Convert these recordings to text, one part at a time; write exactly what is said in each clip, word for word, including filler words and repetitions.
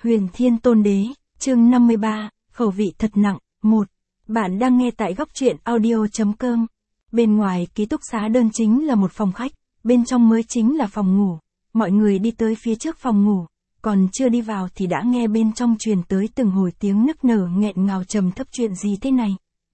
Huyền Thiên Tôn Đế, chương năm mươi ba, khẩu vị thật nặng, một. Bạn đang nghe tại góc truyện audio.com. Bên ngoài ký túc xá đơn chính là một phòng khách, bên trong mới chính là phòng ngủ. Mọi người đi tới phía trước phòng ngủ, còn chưa đi vào thì đã nghe bên trong truyền tới từng hồi tiếng nức nở nghẹn ngào trầm thấp. Chuyện gì thế này?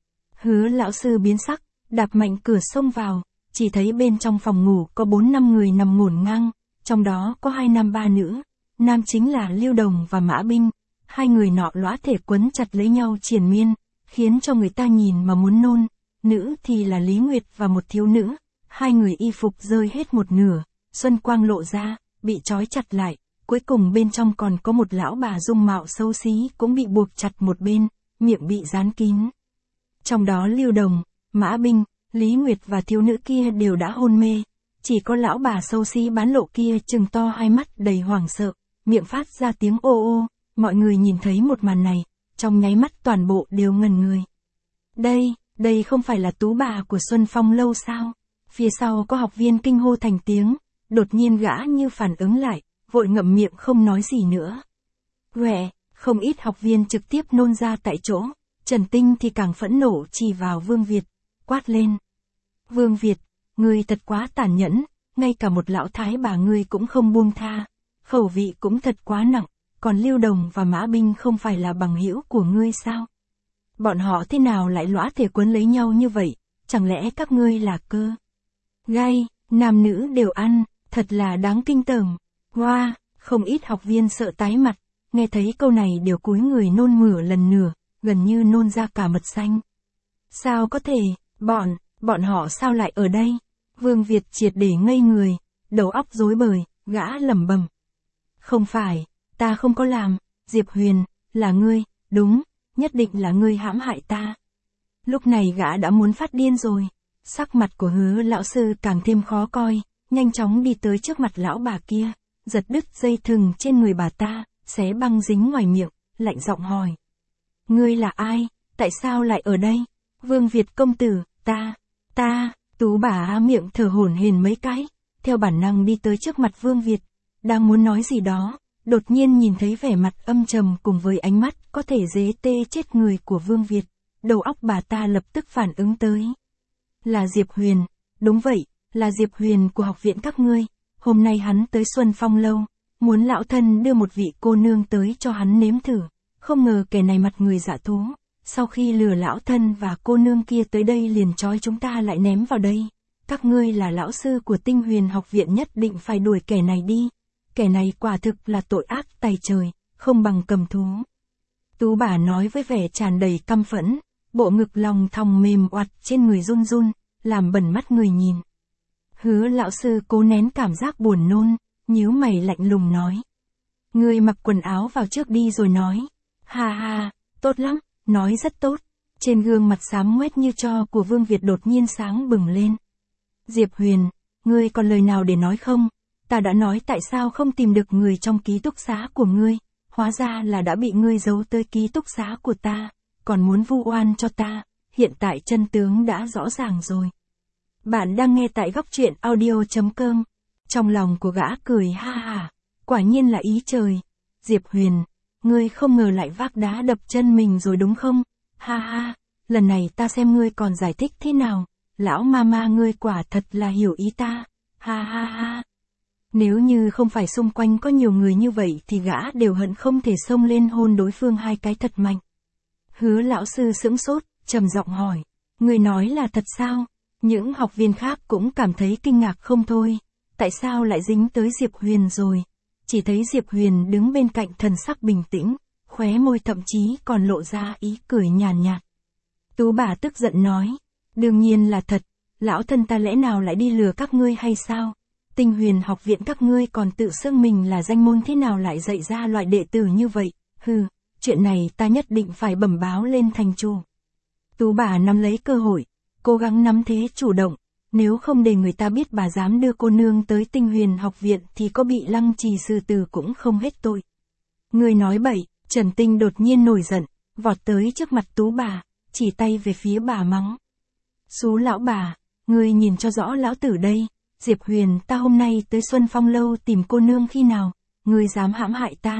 Hứa lão sư biến sắc, đạp mạnh cửa xông vào, chỉ thấy bên trong phòng ngủ có bốn năm người nằm ngổn ngang, trong đó có hai nam ba nữ. Nam chính là Lưu Đồng và Mã Binh, hai người nọ lõa thể quấn chặt lấy nhau triền miên, khiến cho người ta nhìn mà muốn nôn. Nữ thì là Lý Nguyệt và một thiếu nữ, hai người y phục rơi hết một nửa, xuân quang lộ ra, bị trói chặt lại, cuối cùng bên trong còn có một lão bà dung mạo xấu xí cũng bị buộc chặt một bên, miệng bị dán kín. Trong đó Lưu Đồng, Mã Binh, Lý Nguyệt và thiếu nữ kia đều đã hôn mê, chỉ có lão bà xấu xí bán lộ kia trừng to hai mắt đầy hoảng sợ, miệng phát ra tiếng ô ô. Mọi người nhìn thấy một màn này, trong nháy mắt toàn bộ đều ngẩn người. Đây, đây không phải là tú bà của Xuân Phong lâu sao? Phía sau có học viên kinh hô thành tiếng, đột nhiên gã như phản ứng lại, vội ngậm miệng không nói gì nữa. Quẹ, không ít học viên trực tiếp nôn ra tại chỗ, Trần Tinh thì càng phẫn nộ chỉ vào Vương Việt, quát lên. Vương Việt, ngươi thật quá tàn nhẫn, ngay cả một lão thái bà ngươi cũng không buông tha, khẩu vị cũng thật quá nặng. Còn Lưu Đồng và Mã Binh không phải là bằng hữu của ngươi sao? Bọn họ thế nào lại lõa thể quấn lấy nhau như vậy? Chẳng lẽ các ngươi là cơ? Gai, nam nữ đều ăn, thật là đáng kinh tởm. Hoa, wow, không ít học viên sợ tái mặt, nghe thấy câu này đều cúi người nôn mửa lần nửa, gần như nôn ra cả mật xanh. Sao có thể, bọn, bọn họ sao lại ở đây? Vương Việt triệt để ngây người, đầu óc rối bời, gã lẩm bẩm. Không phải. Ta không có làm, Diệp Huyền, là ngươi, đúng, nhất định là ngươi hãm hại ta. Lúc này gã đã muốn phát điên rồi, sắc mặt của Hứa lão sư càng thêm khó coi, nhanh chóng đi tới trước mặt lão bà kia, giật đứt dây thừng trên người bà ta, xé băng dính ngoài miệng, lạnh giọng hỏi. Ngươi là ai, tại sao lại ở đây? Vương Việt công tử, ta, ta, tú bà há miệng thở hổn hển mấy cái, theo bản năng đi tới trước mặt Vương Việt, đang muốn nói gì đó. Đột nhiên nhìn thấy vẻ mặt âm trầm cùng với ánh mắt có thể dế tê chết người của Vương Việt, đầu óc bà ta lập tức phản ứng tới. Là Diệp Huyền, đúng vậy, là Diệp Huyền của học viện các ngươi, hôm nay hắn tới Xuân Phong lâu, muốn lão thân đưa một vị cô nương tới cho hắn nếm thử, không ngờ kẻ này mặt người dạ thú, sau khi lừa lão thân và cô nương kia tới đây liền trói chúng ta lại ném vào đây. Các ngươi là lão sư của Tinh Huyền học viện, nhất định phải đuổi kẻ này đi. Kẻ này quả thực là tội ác tày trời, không bằng cầm thú. Tú bà nói với vẻ tràn đầy căm phẫn, bộ ngực lòng thòng mềm oặt trên người run run, làm bẩn mắt người nhìn. Hứa lão sư cố nén cảm giác buồn nôn, nhíu mày lạnh lùng nói. Ngươi mặc quần áo vào trước đi rồi nói. Ha ha, tốt lắm, nói rất tốt. Trên gương mặt xám ngoét như tro của Vương Việt đột nhiên sáng bừng lên. Diệp Huyền, ngươi còn lời nào để nói không? Ta đã nói tại sao không tìm được người trong ký túc xá của ngươi, hóa ra là đã bị ngươi giấu tới ký túc xá của ta, còn muốn vu oan cho ta, hiện tại chân tướng đã rõ ràng rồi. Bạn đang nghe tại góc truyện audio.com, trong lòng của gã cười ha ha, quả nhiên là ý trời. Diệp Huyền, ngươi không ngờ lại vác đá đập chân mình rồi đúng không? Ha ha, lần này ta xem ngươi còn giải thích thế nào, lão ma ma ngươi quả thật là hiểu ý ta, ha ha ha. Nếu như không phải xung quanh có nhiều người như vậy thì gã đều hận không thể xông lên hôn đối phương hai cái thật mạnh. Hứa lão sư sững sốt, trầm giọng hỏi, người nói là thật sao? Những học viên khác cũng cảm thấy kinh ngạc không thôi, tại sao lại dính tới Diệp Huyền rồi? Chỉ thấy Diệp Huyền đứng bên cạnh thần sắc bình tĩnh, khóe môi thậm chí còn lộ ra ý cười nhàn nhạt. Tú bà tức giận nói, đương nhiên là thật, lão thân ta lẽ nào lại đi lừa các ngươi hay sao? Tinh Huyền học viện các ngươi còn tự xưng mình là danh môn, thế nào lại dạy ra loại đệ tử như vậy, hừ, chuyện này ta nhất định phải bẩm báo lên thành chủ. Tú bà nắm lấy cơ hội, cố gắng nắm thế chủ động, nếu không để người ta biết bà dám đưa cô nương tới Tinh Huyền học viện thì có bị lăng trì xử tử cũng không hết tội. Ngươi nói bậy, Trần Tinh đột nhiên nổi giận, vọt tới trước mặt Tú bà, chỉ tay về phía bà mắng. Xú lão bà, ngươi nhìn cho rõ lão tử đây. Diệp Huyền, ta hôm nay tới Xuân Phong lâu tìm cô nương khi nào, ngươi dám hãm hại ta,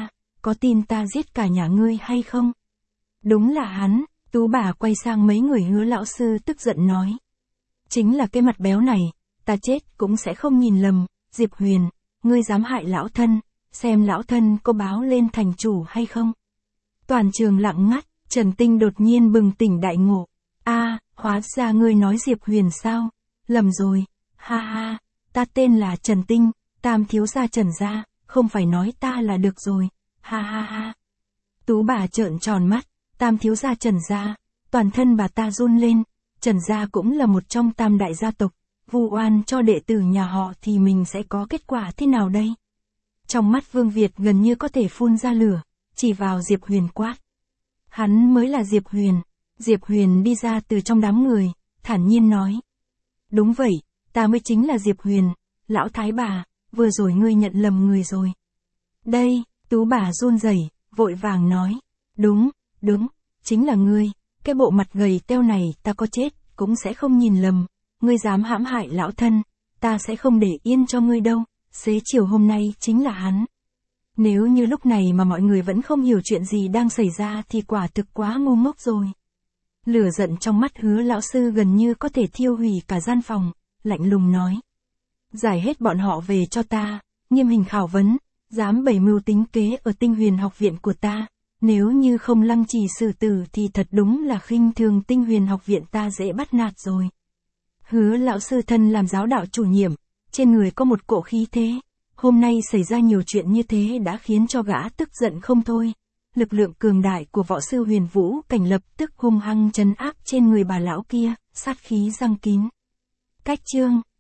có tin ta giết cả nhà ngươi hay không? Đúng là hắn, Tú bà quay sang mấy người Hứa lão sư tức giận nói. Chính là cái mặt béo này, ta chết cũng sẽ không nhìn lầm, Diệp Huyền, ngươi dám hại lão thân, xem lão thân có báo lên thành chủ hay không? Toàn trường lặng ngắt, Trần Tinh đột nhiên bừng tỉnh đại ngộ. A, hóa ra ngươi nói Diệp Huyền sao? Lầm rồi, ha ha, ta tên là Trần Tinh, Tam thiếu gia Trần gia, không phải nói ta là được rồi, ha ha ha. Tú bà trợn tròn mắt, Tam thiếu gia Trần gia, toàn thân bà ta run lên, Trần gia cũng là một trong tam đại gia tộc, vu oan cho đệ tử nhà họ thì mình sẽ có kết quả thế nào đây? Trong mắt Vương Việt gần như có thể phun ra lửa, chỉ vào Diệp Huyền quát. Hắn mới là Diệp Huyền. Diệp Huyền đi ra từ trong đám người, thản nhiên nói. Đúng vậy, ta mới chính là Diệp Huyền, lão thái bà, vừa rồi ngươi nhận lầm người rồi. Đây, Tú bà run rẩy, vội vàng nói. Đúng, đúng, chính là ngươi, cái bộ mặt gầy teo này ta có chết, cũng sẽ không nhìn lầm, ngươi dám hãm hại lão thân, ta sẽ không để yên cho ngươi đâu, xế chiều hôm nay chính là hắn. Nếu như lúc này mà mọi người vẫn không hiểu chuyện gì đang xảy ra thì quả thực quá ngu ngốc rồi. Lửa giận trong mắt Hứa lão sư gần như có thể thiêu hủy cả gian phòng, lạnh lùng nói. Giải hết bọn họ về cho ta, nghiêm hình khảo vấn, dám bày mưu tính kế ở Tinh Huyền học viện của ta, nếu như không lăng trì xử tử thì thật đúng là khinh thường Tinh Huyền học viện ta dễ bắt nạt rồi. Hứa lão sư thân làm giáo đạo chủ nhiệm, trên người có một cỗ khí thế, hôm nay xảy ra nhiều chuyện như thế đã khiến cho gã tức giận không thôi. Lực lượng cường đại của võ sư Huyền Vũ Cảnh lập tức hung hăng trấn áp trên người bà lão kia, sát khí răng kín. Cách chương